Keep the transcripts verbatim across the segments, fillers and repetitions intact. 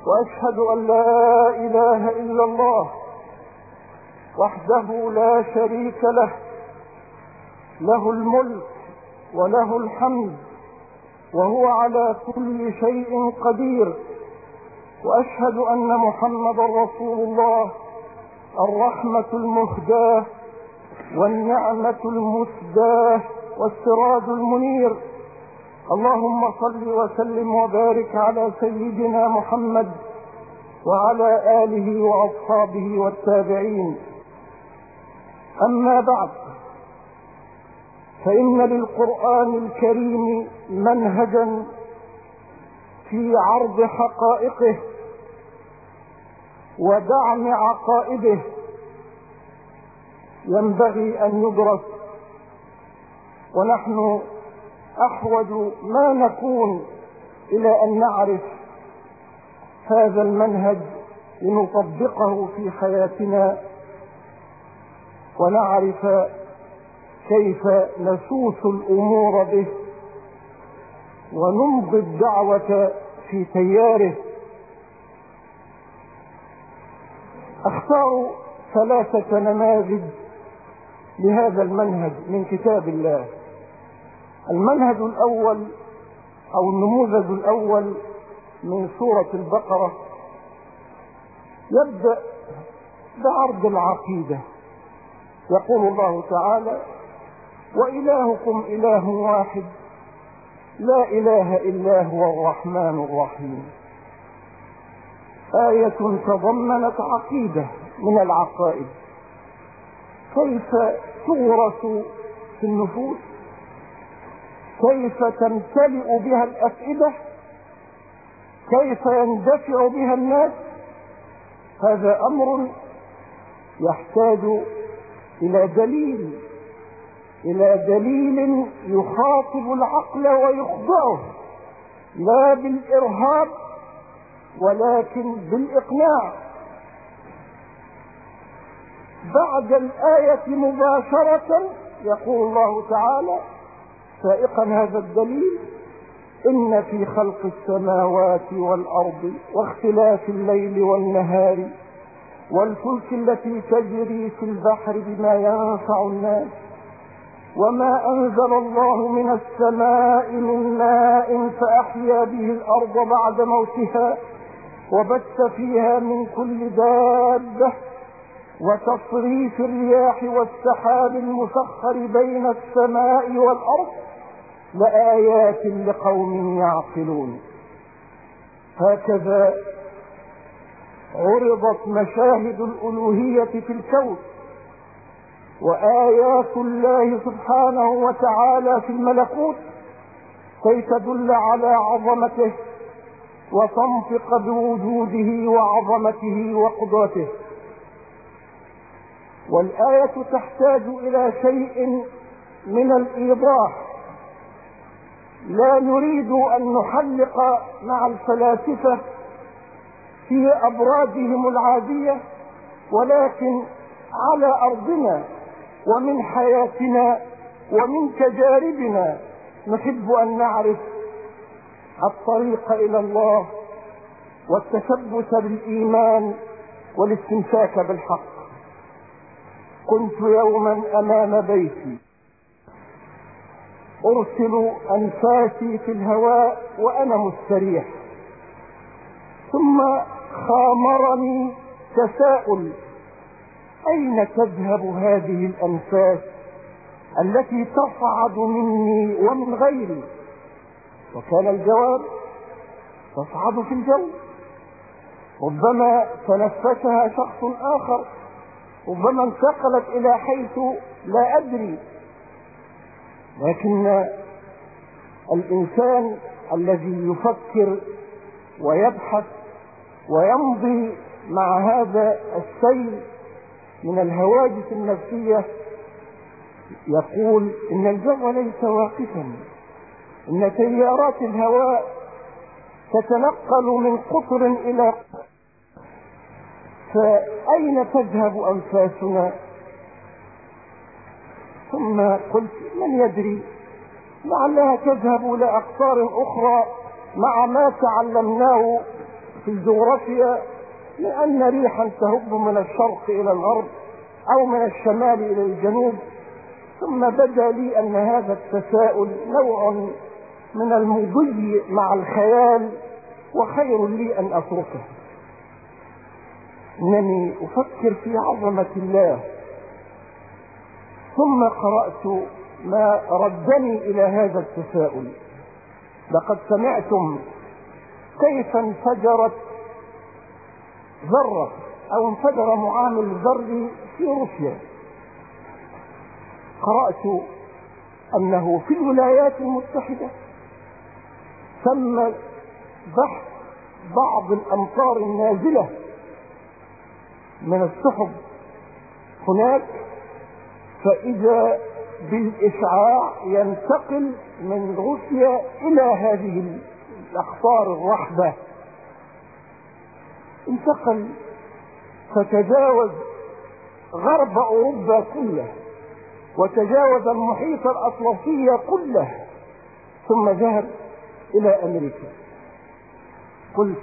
وأشهد أن لا إله إلا الله وحده لا شريك له، له الملك وله الحمد وهو على كل شيء قدير. وأشهد أن محمدا رسول الله، الرحمة المهداة والنعمة المسداة والسراج المنير. اللهم صل وسلم وبارك على سيدنا محمد وعلى آله وأصحابه والتابعين. أما بعد، فإن للقرآن الكريم منهجا في عرض حقائقه ودعم عقائده ينبغي أن يدرس، ونحن أحوج ما نكون إلى أن نعرف هذا المنهج لنطبقه في حياتنا ونعرف كيف نسوس الأمور به ونمضي الدعوة في تياره. أختار ثلاثة نماذج لهذا المنهج من كتاب الله. المنهج الأول أو النموذج الأول من سورة البقرة يبدأ بعرض العقيدة. يقول الله تعالى: وإلهكم إله واحد لا إله إلا هو الرحمن الرحيم. آية تضمنت عقيدة من العقائد كيف تورث في النفوس، كيف تمتلئ بها الأفئدة، كيف يندفع بها الناس. هذا أمر يحتاج إلى دليل إلى دليل يخاطب العقل ويخضعه، لا بالإرهاب ولكن بالإقناع. بعد الآية مباشرة يقول الله تعالى سائقا هذا الدليل: إن في خلق السماوات والأرض واختلاف الليل والنهار والفلك التي تجري في البحر بما ينفع الناس وما أنزل الله من السماء من ماء فأحيا به الأرض بعد موتها وبث فيها من كل دابة وتصريف الرياح والسحاب المسخر بين السماء والأرض لآيات لقوم يعقلون. هكذا عرضت مشاهد الألوهية في الكون وآيات الله سبحانه وتعالى في الملكوت كي تدل على عظمته وتنطق بوجوده وعظمته وقدرته. والآية تحتاج إلى شيء من الإيضاح. لا نريد أن نحلق مع الفلاسفة في أبراجهم العادية، ولكن على أرضنا ومن حياتنا ومن تجاربنا نحب أن نعرف الطريق إلى الله والتثبت بالإيمان والاستمساك بالحق. كنت يوما أمام بيتي أرسل أنفاسي في الهواء وأنا مستريح، ثم خامرني تساؤل: أين تذهب هذه الأنفاس التي تصعد مني ومن غيري؟ وكان الجواب: تصعد في الجو. ربما تنفسها شخص آخر، ربما انتقلت إلى حيث لا أدري. لكن الإنسان الذي يفكر ويبحث ويمضي مع هذا السيل من الهواجس النفسية يقول إن الجو ليس واقفا، إن تيارات الهواء تتنقل من قطر إلى قطر، فأين تذهب أنفاسنا؟ ثم قلت: من يدري، لعلها تذهب إلى أقطار أخرى مع ما تعلمناه في الجغرافيا لأن ريحا تهب من الشرق إلى الغرب أو من الشمال إلى الجنوب، ثم بدا لي أن هذا التساؤل نوع من المضي مع الخيال، وخير لي أن أتركه. إنني أفكر في عظمة الله، ثم قرأت ما ردني إلى هذا التساؤل. لقد سمعتم كيف انفجرت ذرة أو انفجر معامل ذري في روسيا. قرأت أنه في الولايات المتحدة تم بحث بعض الأمطار النازلة من السحب هناك، فإذا بالإشعاع ينتقل من روسيا إلى هذه الأقطار الرحبة، انتقل فتجاوز غرب أوروبا كله وتجاوز المحيط الأطلسي كله ثم ذهب إلى أمريكا. قلت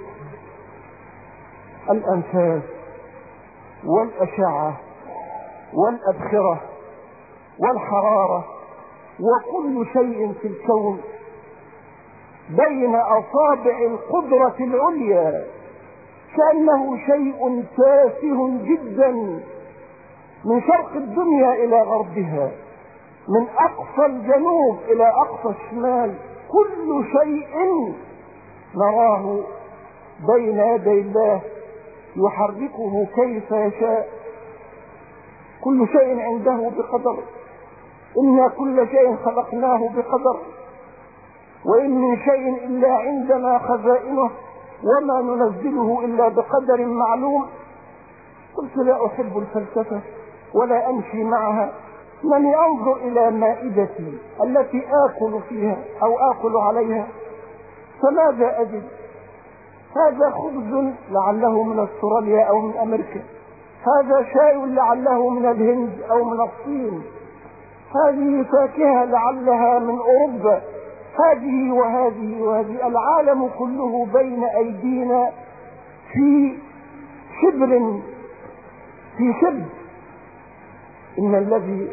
الأنفاس والأشعة والأبخرة والحرارة وكل شيء في الكون بين أصابع القدرة العليا كأنه شيء تافه جدا، من شرق الدنيا إلى غربها، من أقصى الجنوب إلى أقصى الشمال، كل شيء نراه بين يدي الله يحركه كيف يشاء. كل شيء عنده بقدر، إنا كل شيء خلقناه بقدر، وإن من شيء إلا عندنا خزائنه وما ننزله إلا بقدر معلوم. قلت لا أحب الفلسفة ولا أمشي معها، إنني أنظر إلى مائدتي التي آكل فيها أو آكل عليها، فماذا أجد؟ هذا خبز لعله من استراليا أو من أمريكا، هذا شاي لعله من الهند أو من الصين، هذه فاكهة لعلها من أوروبا، هذه وهذه وهذه، العالم كله بين أيدينا في شبر في شبر. إن الذي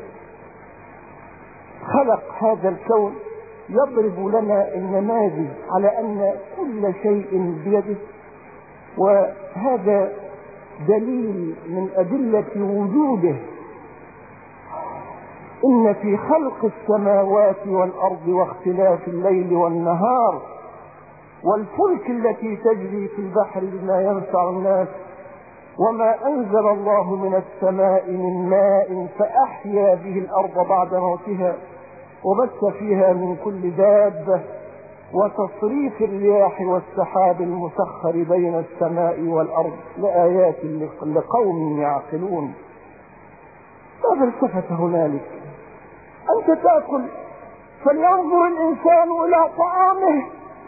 خلق هذا الكون يضرب لنا النماذج على أن كل شيء بيده، وهذا دليل من أدلة وجوده. إن في خلق السماوات والأرض واختلاف الليل والنهار والفلك التي تجري في البحر بما ينفع الناس وما أنزل الله من السماء من ماء فأحيا به الأرض بعد موتها وبث فيها من كل دابة وتصريف الرياح والسحاب المسخر بين السماء والأرض لآيات لقوم يعقلون. ماذا التفت هنالك؟ أنت تأكل فلينظر الإنسان إلى طعامه.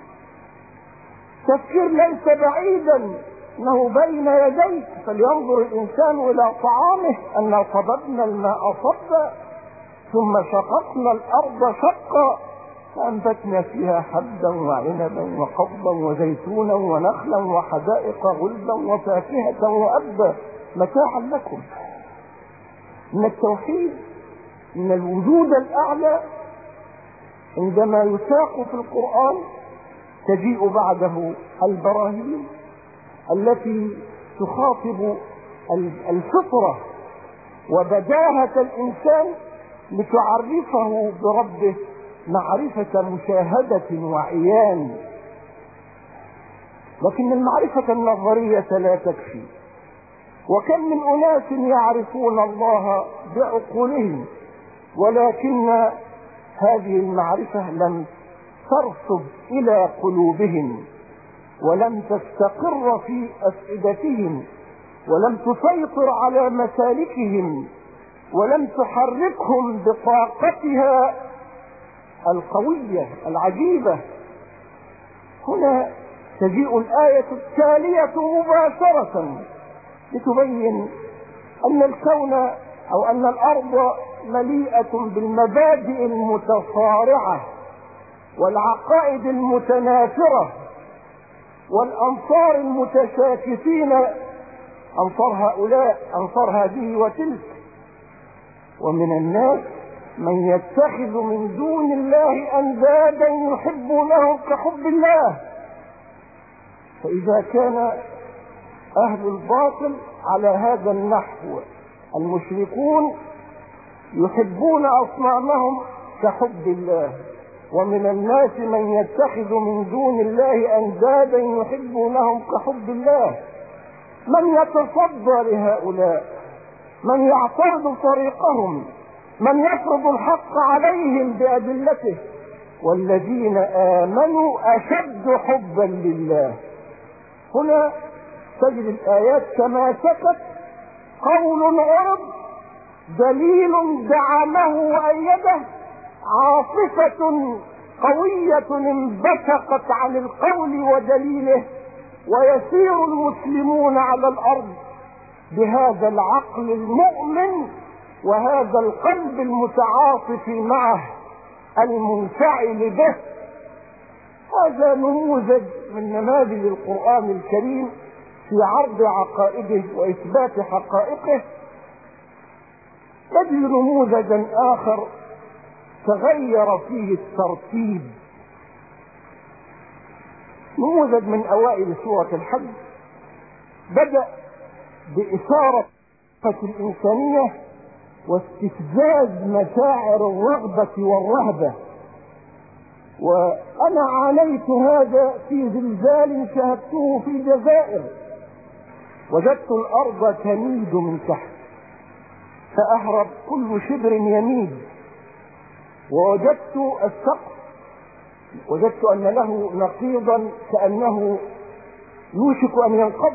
تفكير ليس بعيدا، إنه بين يديك. فلينظر الإنسان إلى طعامه أنا صببنا الماء صبا ثم شققنا الأرض شقا فأنبتنا فيها حبا وعنبا وقضبا وزيتونا ونخلا وحدائق غلبا وفاكهة وأبا متاعا لكم. من التوحيد، من الوجود الأعلى، عندما يساق في القرآن تجيء بعده البراهين التي تخاطب الفطرة وبداهة الإنسان لتعرفه بربه معرفة مشاهدة وعيان. لكن المعرفة النظرية لا تكفي، وكم من أناس يعرفون الله بعقولهم ولكن هذه المعرفة لم ترصد إلى قلوبهم ولم تستقر في أفئدتهم ولم تسيطر على مسالكهم ولم تحركهم بطاقتها القوية العجيبة. هنا تجيء الآية التالية مباشرة لتبين أن الكون أو أن الأرض مليئة بالمبادئ المتصارعة والعقائد المتنافرة والأنصار المتشاكسين، أنصار هؤلاء أنصار هذه وتلك. ومن الناس من يتخذ من دون الله أندادا يحبونهم كحب الله. فإذا كان أهل الباطل على هذا النحو، المشركون يحبون أصنامهم كحب الله، ومن الناس من يتخذ من دون الله أندادا يحبونهم كحب الله، من يتصدى لهؤلاء، من يعترض طريقهم، من يفرض الحق عليهم بأدلته، والذين آمنوا أشد حبا لله. هنا تجد الآيات كما سكت قول عرض، دليل دعمه وأيده، عاصفة قوية انبثقت عن القول ودليله، ويسير المسلمون على الأرض بهذا العقل المؤمن وهذا القلب المتعاطف معه المنفعل به. هذا نموذج من نماذج القرآن الكريم في عرض عقائده وإثبات حقائقه. نجد نموذجا آخر تغير فيه الترتيب، نموذج من أوائل سورة الحج بدأ بإثارة الإنسانية واستفزاز مشاعر الرغبة والرهبة. وأنا عانيت هذا في زلزال شاهدته في الجزائر، وجدت الأرض تميد من تحت فأهرب كل شبر يميد، ووجدت السقف وجدت أن له نقيضا كأنه يوشك أن ينقض،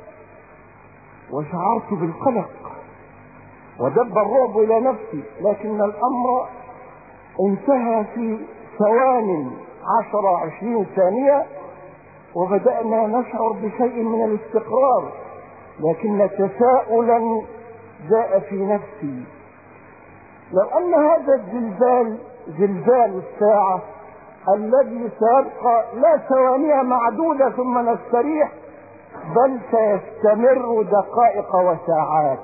وشعرت بالقلق ودب الرعب إلى نفسي، لكن الأمر انتهى في ثوان عشر عشرين ثانية، وبدأنا نشعر بشيء من الاستقرار، لكن تساؤلا جاء في نفسي، لو أن هذا الزلزال زلزال الساعة الذي سيبقى لا ثواني معدودة ثم نستريح، بل سيستمر دقائق وساعات.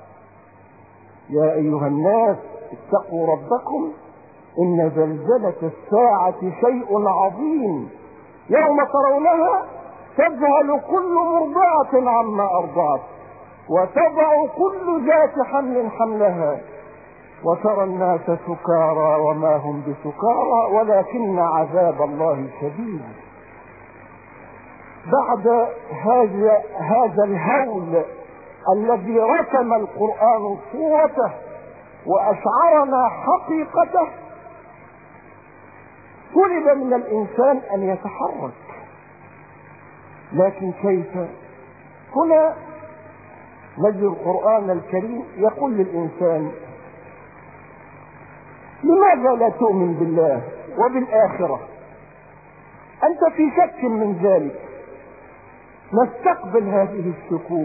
يا أيها الناس اتقوا ربكم إن زلزلة الساعة شيء عظيم، يوم ترونها تذهل كل مرضعة عما أرضعت وتضع كل ذات حمل حملها وترى الناس سكارى وما هم بسكارى ولكن عذاب الله شديد. بعد هذا هذا الهول الذي رسم القرآن صورته وأشعرنا حقيقته، طلب من الإنسان أن يتحرك، لكن كيف؟ هنا نجد القرآن الكريم يقول للإنسان: لماذا لا تؤمن بالله وبالآخرة؟ أنت في شك من ذلك. نستقبل هذه الشكوك،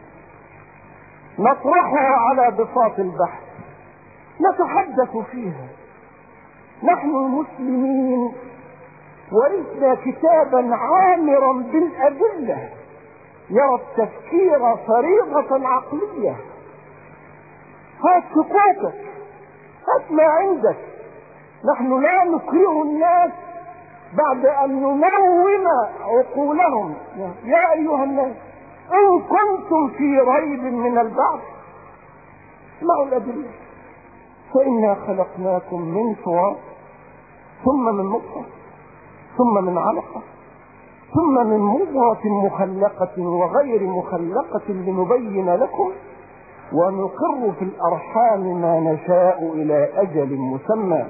نطرحها على بساط البحث، نتحدث فيها. نحن المسلمين ورثنا كتابا عامرا بالأدلة يرى التفكير فريضة عقلية. هات شكوكك، هات ما عندك. نحن لا نكره الناس بعد أن ننوم عقولهم. يا أيها الناس إن كنتم في ريب من البعث اسمعوا الأدلة، فإنا خلقناكم من تراب ثم من نطفة ثم من علقة ثم من مضغة مخلقة وغير مخلقة لنبين لكم ونقر في الأرحام ما نشاء إلى أجل مسمى.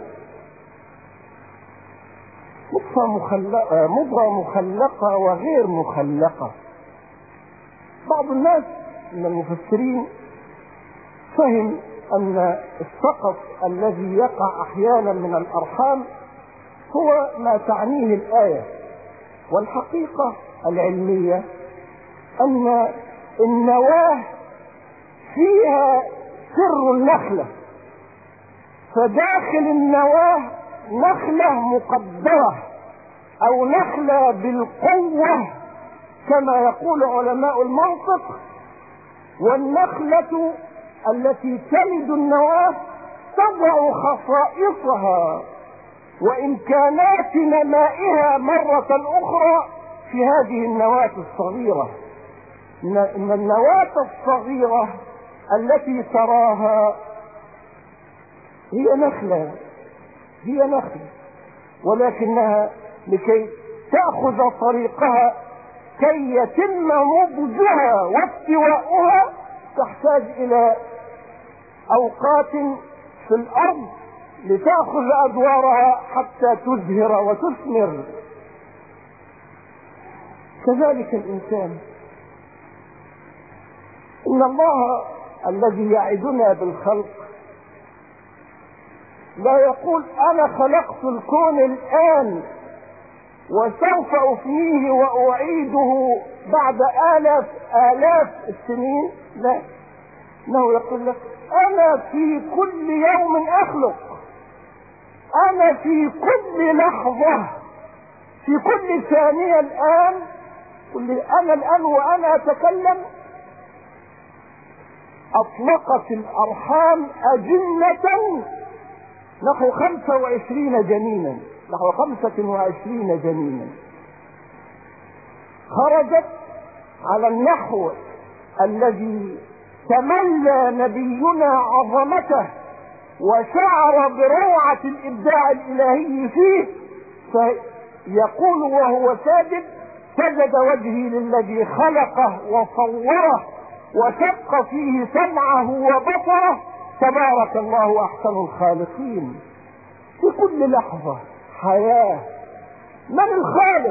مضغة مخلقة, مضغة مخلقة وغير مخلقة. بعض الناس من المفسرين فهم أن السقط الذي يقع أحيانا من الأرحام هو ما تعنيه الآية، والحقيقة العلمية أن النواة فيها سر النخلة، فداخل النواة نخلة مقدرة أو نخلة بالقوة كما يقول علماء المنطق. والنخلة التي تلد النواة تضع خصائصها وإمكانات نمائها مرة أخرى في هذه النواة الصغيرة. إن النواة الصغيرة التي تراها هي نخلة، هي نخلة، ولكنها لكي تأخذ طريقها كي يتم نضجها واستواؤها تحتاج إلى أوقات في الأرض لتأخذ أدوارها حتى تزهر وتثمر. كذلك الإنسان، إن الله الذي يعدنا بالخلق لا يقول أنا خلقت الكون الآن وسوف أفنيه وأعيده بعد آلاف آلاف السنين، لا، إنه يقول لك أنا في كل يوم أخلق، أنا في كل لحظة، في كل ثانية الآن، أنا الآن وأنا أتكلم أطلقت الأرحام أجنة نحو خمسة وعشرين جنينا، نحو خمسة وعشرين جنينا خرجت على النحو الذي تملى نبينا عظمته وشعر بروعة الإبداع الإلهي فيه، فيقول وهو ساجد: سجد وجهي للذي خلقه وصوره وشق فيه سمعه وبصره، تبارك الله أحسن الخالقين. في كل لحظة حياة. من الخالق؟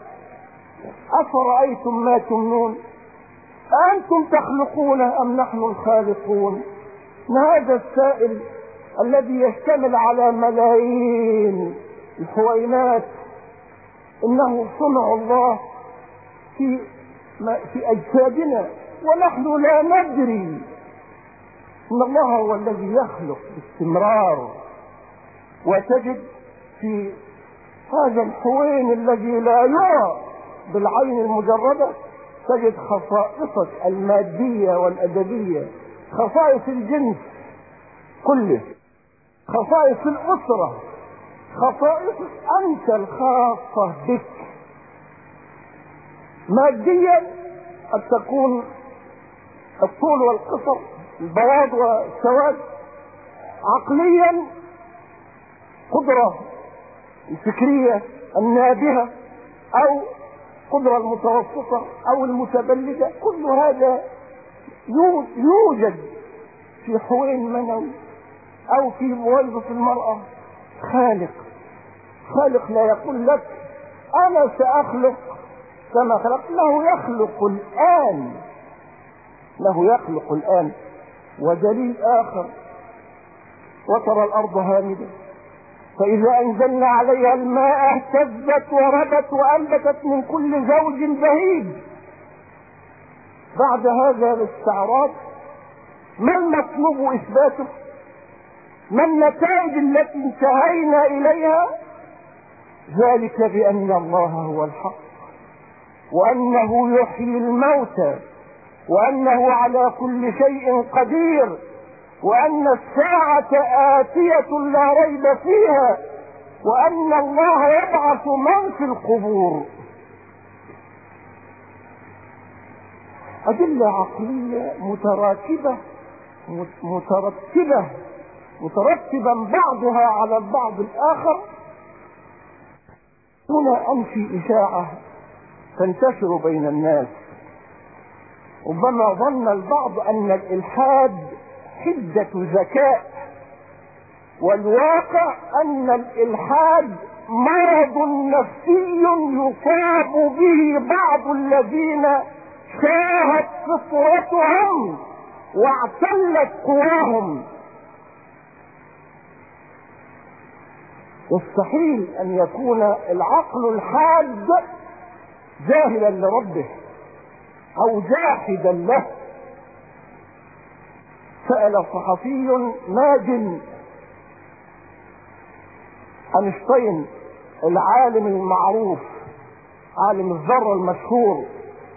أفرأيتم ما تمنون أأنتم تخلقون أم نحن الخالقون؟ هذا السائل الذي يشتمل على ملايين الحوينات إنه صنع الله في في أجسادنا ونحن لا ندري. إن الله هو الذي يخلق باستمرار. وتجد في هذا الحوين الذي لا يرى بالعين المجردة تجد خصائصك المادية والأدبية، خصائص الجنس كله، خصائص الأسرة، خصائص أنت الخاصة بك. ماديا قد تكون الطول والقصر، البياض والسواد. عقليا قدرة الفكرية النابهة أو قدرة المتوسطة أو المتبلدة، كل هذا يوجد في حوين منوي أو في بويضة المرأة. خالق خالق لا يقول لك أنا سأخلق كما خلق، له يخلق الآن، له يخلق الآن. ودليل آخر: وترى الأرض هامدة فإذا أنزلنا عليها الماء اهتزت وربت وأنبتت من كل زوج بهيج. بعد هذا الاستعراض ما المطلوب إثباته؟ ما النتائج التي انتهينا إليها؟ ذلك بأن الله هو الحق، وأنه يحيي الموتى، وأنه على كل شيء قدير، وأن الساعة آتية لا ريب فيها، وأن الله يبعث من في القبور. أدلة عقلية متراكبة مترتبة مترتبا بعضها على البعض الآخر. هنا أنفي إشاعة تنتشر بين الناس، ربما ظن البعض أن الإلحاد حدة ذكاء، والواقع أن الإلحاد مرض نفسي يصاب به بعض الذين شاهت فطرتهم واعتلت قواهم. يستحيل أن يكون العقل الحاد جاهلا لربه أو جاحدا له. سأل صحفي ناج أينشتاين العالم المعروف، عالم الذرة المشهور،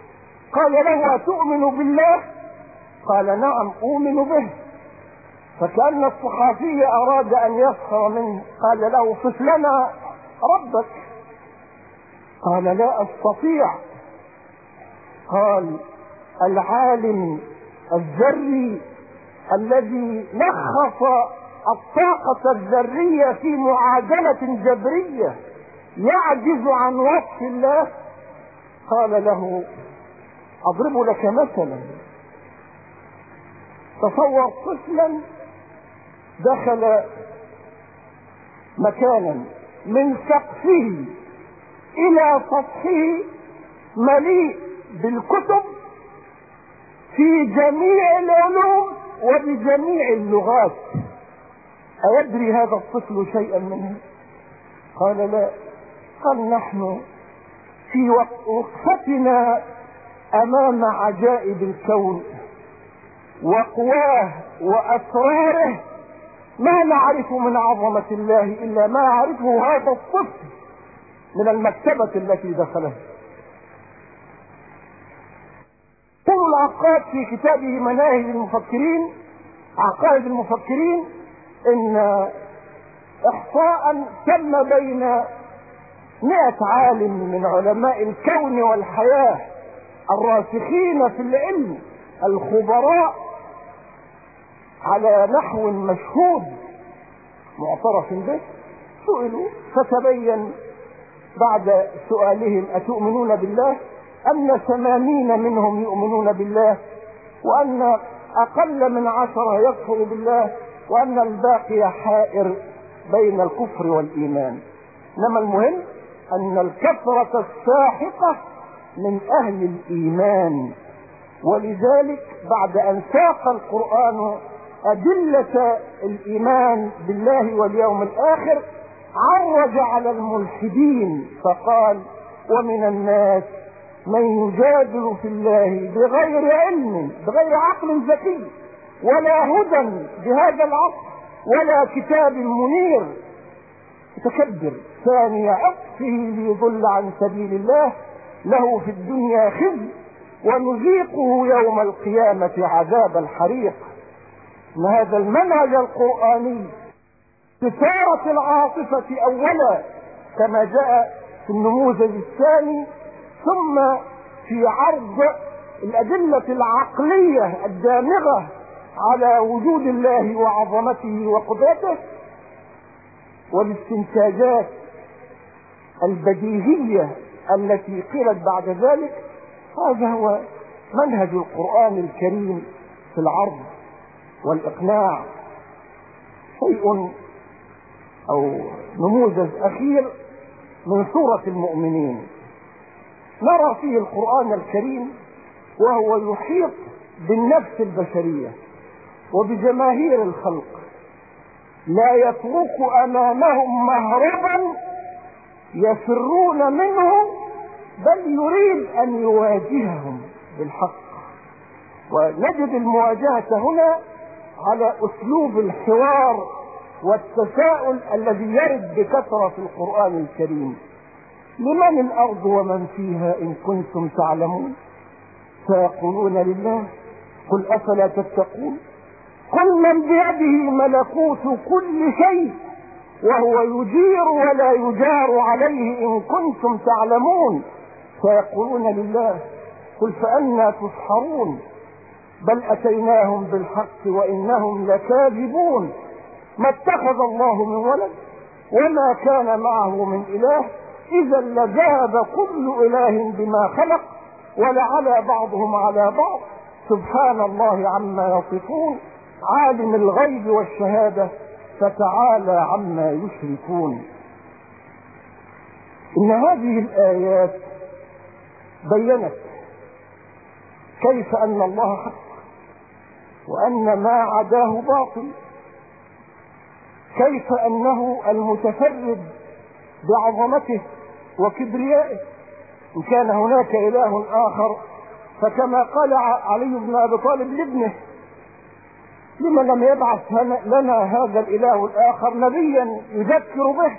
قال له أتؤمن بالله؟ قال نعم أؤمن به. فكأن الصحابي أراد أن يسخر منه، قال له صف لنا ربك. قال لا أستطيع. قال العالم الذري الذي لخص الطاقة الذرية في معادلة جبرية يعجز عن وصف الله. قال له أضرب لك مثلا، تصور طفلا دخل مكانا من سقفه إلى سطحه مليء بالكتب في جميع العلوم وبجميع اللغات، أيدري هذا الطفل شيئا منه؟ قال لا. قال نحن في وقفتنا أمام عجائب الكون وقواه وأسراره ما نعرف من عظمة الله إلا ما يعرفه هذا الطفل من المكتبة التي دخلها. طول العقاد في كتابه مناهج المفكرين، عقائد المفكرين، إن إحصاء تم بين مئة عالم من علماء الكون والحياة الراسخين في العلم الخبراء على نحو مشهود معترف به، سئلوا فتبين بعد سؤالهم أتؤمنون بالله أن ثمانين منهم يؤمنون بالله، وأن أقل من عشرة يكفر بالله، وأن الباقي حائر بين الكفر والإيمان. إنما المهم أن الكثرة الساحقة من أهل الإيمان. ولذلك بعد أن ساق القرآن أدلة الإيمان بالله واليوم الآخر عرج على الملحدين فقال ومن الناس من يجادل في الله بغير علم، بغير عقل ذكي ولا هدى بهذا العصر ولا كتاب منير، متكبر ثاني عطفه ليضل عن سبيل الله، له في الدنيا خزي ونذيقه يوم القيامة عذاب الحريق. ان هذا المنهج القرآني استثارة العاطفة اولا كما جاء في النموذج الثاني، ثم في عرض الأدلة العقلية الدامغة على وجود الله وعظمته وقدرته، والاستنتاجات البديهية التي قيلت بعد ذلك. هذا هو منهج القرآن الكريم في العرض والإقناع. شيء أو نموذج أخير من سورة المؤمنين، نرى فيه القرآن الكريم وهو يحيط بالنفس البشرية وبجماهير الخلق، لا يترك أمامهم مهربا يفرون منه، بل يريد أن يواجههم بالحق. ونجد المواجهة هنا على أسلوب الحوار والتساؤل الذي يرد بكثرة في القرآن الكريم. لمن الأرض ومن فيها إن كنتم تعلمون؟ سيقولون لله، قل أفلا تتقون؟ قل من بيده ملكوت كل شيء وهو يجير ولا يجار عليه إن كنتم تعلمون. سيقولون لله، قل فأنى تسحرون؟ بل أتيناهم بالحق وإنهم لكاذبون. ما اتخذ الله من ولد وما كان معه من إله، إذا لذهب كل إله بما خلق ولعلى بعضهم على بعض، سبحان الله عما يصفون، عالم الغيب والشهادة فتعالى عما يشركون. إن هذه الآيات بينت كيف أن الله حق وأن ما عداه باطل، كيف أنه المتفرد بعظمته وكبريائه. إن كان هناك إله آخر فكما قال علي بن أبي طالب لابنه، لما لم يبعث لنا هذا الإله الآخر نبيا يذكر به؟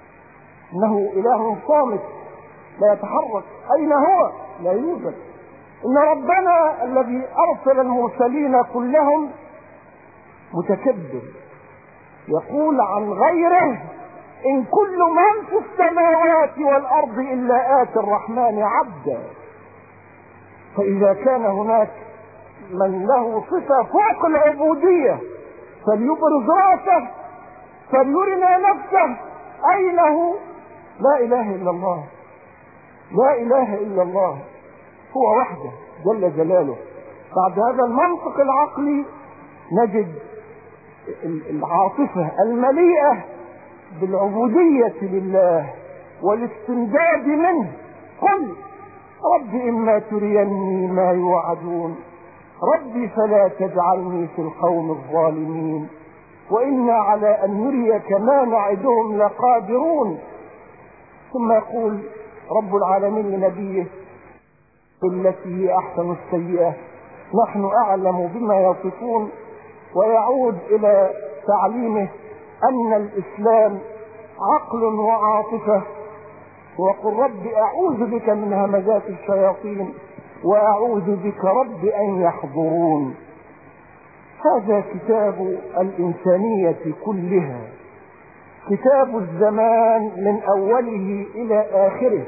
إنه إله صامت لا يتحرك، أين هو؟ لا يوجد. إن ربنا الذي أرسل المرسلين كلهم متكبر، يقول عن غيره: إن كل من في السماوات والأرض إلا آتي الرحمن عبدا. فإذا كان هناك من له صفة فوق العبودية فليبرز رأسه، فليرنا نفسه. أين هو؟ لا إله إلا الله، لا إله إلا الله، هو وحده جل جلاله. بعد هذا المنطق العقلي نجد العاطفة المليئة بالعبودية لله والاستمداد منه. قل رب إما تريني ما يوعدون، ربي فلا تجعلني في القوم الظالمين، وإنا على أن نريك ما نعدهم لقادرون. ثم يقول رب العالمين لنبيه: التي هي أحسن السيئة نحن أعلم بما يصفون. ويعود إلى تعليمه أن الإسلام عقل وعاطفة. وقل رب أعوذ بك من همزات الشياطين وأعوذ بك رب أن يحضرون. هذا كتاب الإنسانية كلها، كتاب الزمان من أوله إلى آخره.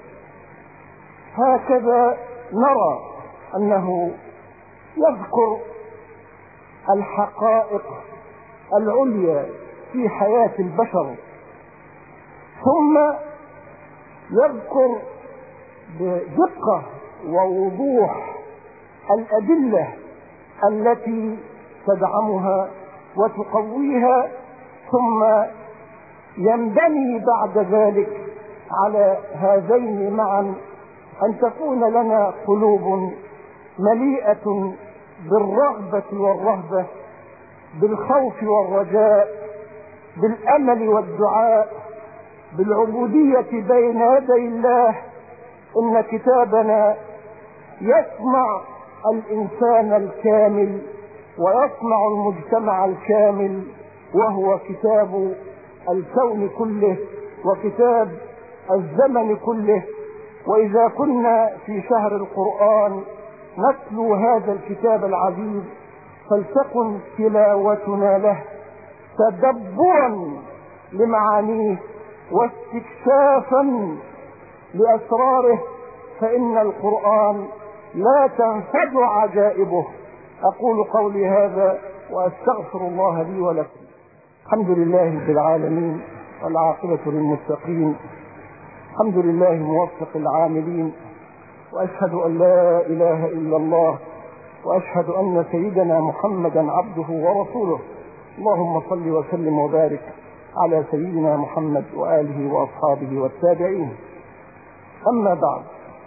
هكذا نرى أنه يذكر الحقائق العليا في حياة البشر، ثم يذكر بدقة ووضوح الأدلة التي تدعمها وتقويها، ثم ينبني بعد ذلك على هذين معا أن تكون لنا قلوب مليئة بالرغبة والرهبة، بالخوف والرجاء، بالأمل والدعاء، بالعبودية بين يدي الله. إن كتابنا يصنع الإنسان الكامل ويصنع المجتمع الكامل، وهو كتاب الكون كله وكتاب الزمن كله. وإذا كنا في شهر القرآن نتلو هذا الكتاب العزيز فلتكن تلاوتنا له تدبرا لمعانيه واستكشافا لأسراره، فإن القرآن لا تنفد عجائبه. أقول قولي هذا وأستغفر الله لي ولكم. الحمد لله رب العالمين والعاقبة للمتقين، الحمد لله موفق العاملين، وأشهد أن لا إله إلا الله، وأشهد أن سيدنا محمدا عبده ورسوله. اللهم صل وسلم وبارك على سيدنا محمد وآله وأصحابه والتابعين. أما بعد،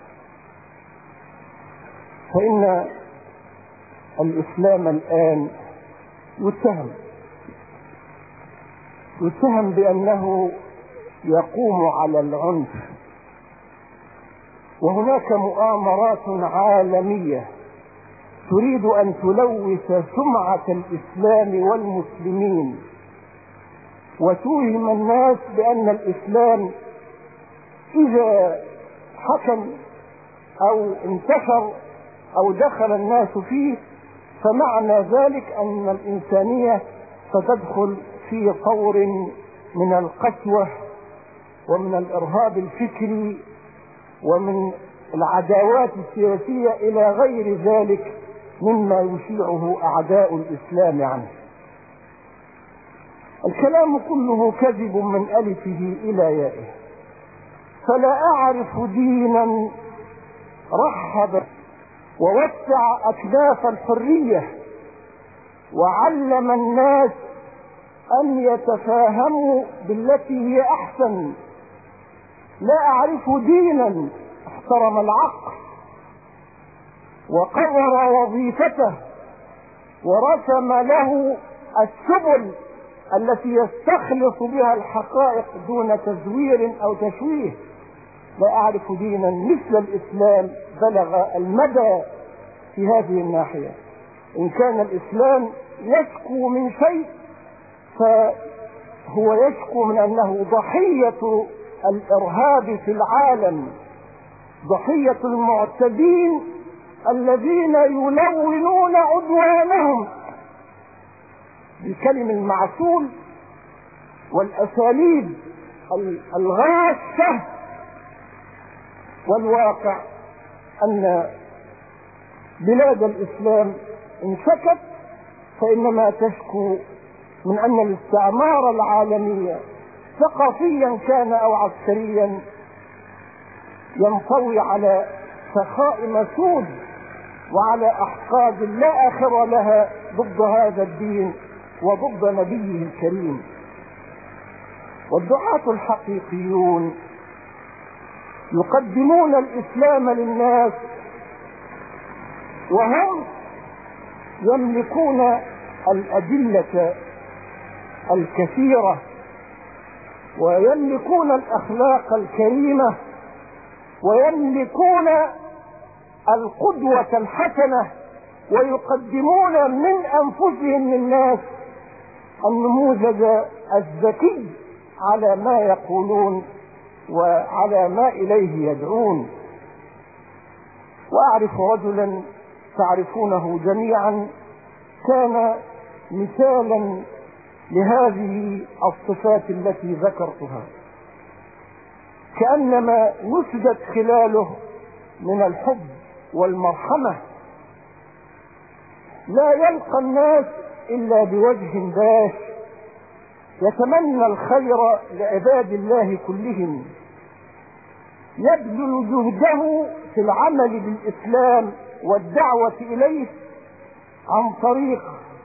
فإن الإسلام الآن يتهم يتهم بأنه يقوم على العنف، وهناك مؤامرات عالمية تريد أن تلوث سمعة الإسلام والمسلمين وتوهم الناس بأن الإسلام إذا حكم أو انتشر أو دخل الناس فيه فمعنى ذلك أن الإنسانية ستدخل في طور من القسوة ومن الإرهاب الفكري ومن العداوات السياسية إلى غير ذلك مما يشيعه أعداء الإسلام عنه. الكلام كله كذب من ألفه إلى يائه. فلا أعرف دينا رحب ووسع أكناف الحرية وعلم الناس أن يتفاهموا بالتي هي أحسن. لا أعرف دينا احترم العقل وقرر وظيفته ورسم له السبل التي يستخلص بها الحقائق دون تزوير أو تشويه. لا أعرف دينا مثل الإسلام بلغ المدى في هذه الناحية. إن كان الإسلام يشكو من شيء فهو يشكو من أنه ضحية الإرهاب في العالم، ضحية المعتدين الذين يلونون عدوانهم بالكلم المعسول والأساليب الغاشة، والواقع أن بلاد الإسلام إن شكت فإنما تشكو من أن الاستعمار العالمي ثقافيا كان أو عسكريا ينطوي على سخاء مسود وعلى أحقاد لا آخر لها ضد هذا الدين وضد نبيه الكريم. والدعاة الحقيقيون يقدمون الإسلام للناس وهم يملكون الأدلة الكثيرة ويملكون الأخلاق الكريمة ويملكون القدوة الحسنة، ويقدمون من أنفسهم للناس النموذج الذكي على ما يقولون وعلى ما إليه يدعون. وأعرف رجلا تعرفونه جميعا كان مثالا لهذه الصفات التي ذكرتها، كأنما نسجت خلاله من الحب والمرحمة، لا يلقى الناس إلا بوجه باش، يتمنى الخير لعباد الله كلهم، يبذل جهده في العمل بالإسلام والدعوة إليه عن طريق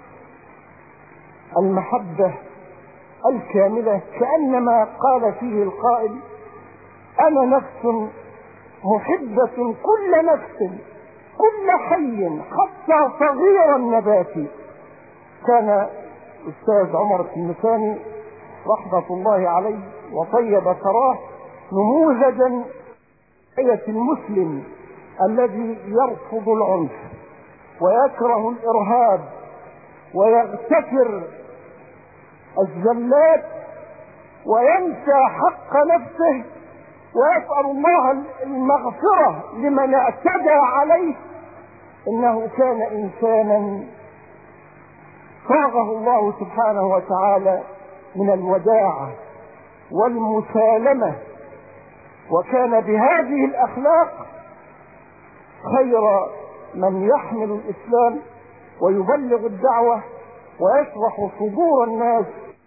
المحبة الكاملة، كأنما قال فيه القائل: أنا نفس محبة كل نفس كل حي حتى صغير النبات. كان أستاذ عمر التلمساني رحمة الله عليه وطيب ثراه نموذجا آية المسلم الذي يرفض العنف ويكره الإرهاب ويغتفر الزلات وينسى حق نفسه ويسأل الله المغفرة لمن اعتدى عليه. إنه كان إنسانا صاغه الله سبحانه وتعالى من الوداعة والمسالمة، وكان بهذه الأخلاق خير من يحمل الإسلام ويبلغ الدعوة ويشرح صدور الناس.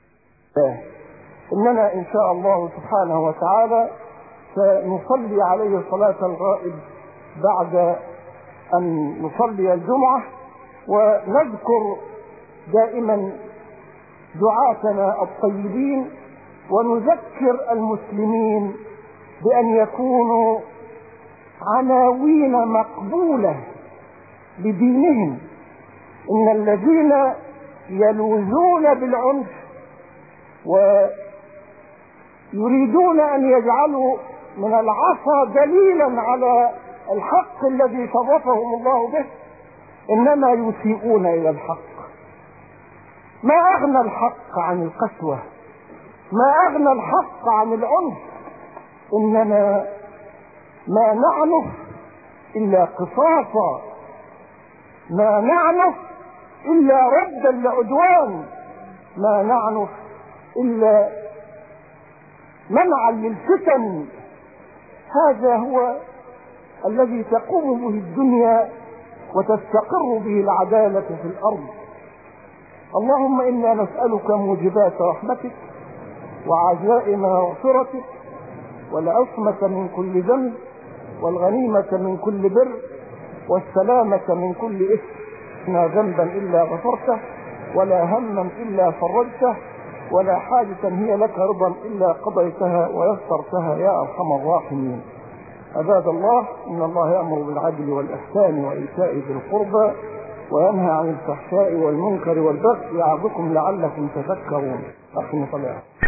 إننا إن شاء الله سبحانه وتعالى سنصلي عليه صلاة الغائب بعد أن نصلي الجمعة، ونذكر دائما دعاتنا الطيبين ونذكر المسلمين بأن يكونوا عناوين مقبولة لدينهم. إن الذين يلوذون بالعنف ويريدون أن يجعلوا من العصا دليلا على الحق الذي شرفهم الله به إنما يسيئون إلى الحق. ما أغنى الحق عن القسوة، ما أغنى الحق عن العنف، إننا ما نعنف إلا قصاصا، ما نعنف إلا ردا لعدوان، ما نعنف إلا منعا للفتن. هذا هو الذي تقوم به الدنيا وتستقر به العدالة في الأرض. اللهم إنا نسألك موجبات رحمتك وعزائم مغفرتك والعصمة من كل ذنب والغنيمة من كل بر والسلامة من كل إثم. لا ذنبا إلا غفرته ولا هما إلا فرجته ولا حاجة هي لك رضا إلا قضيتها ويسرتها يا أرحم الراحمين. عباد الله، إن الله يأمر بالعدل والإحسان وإيتاء ذي القربى وينهى عن الفحشاء والمنكر والبغي يعظكم لعلكم تذكرون. أخي صلى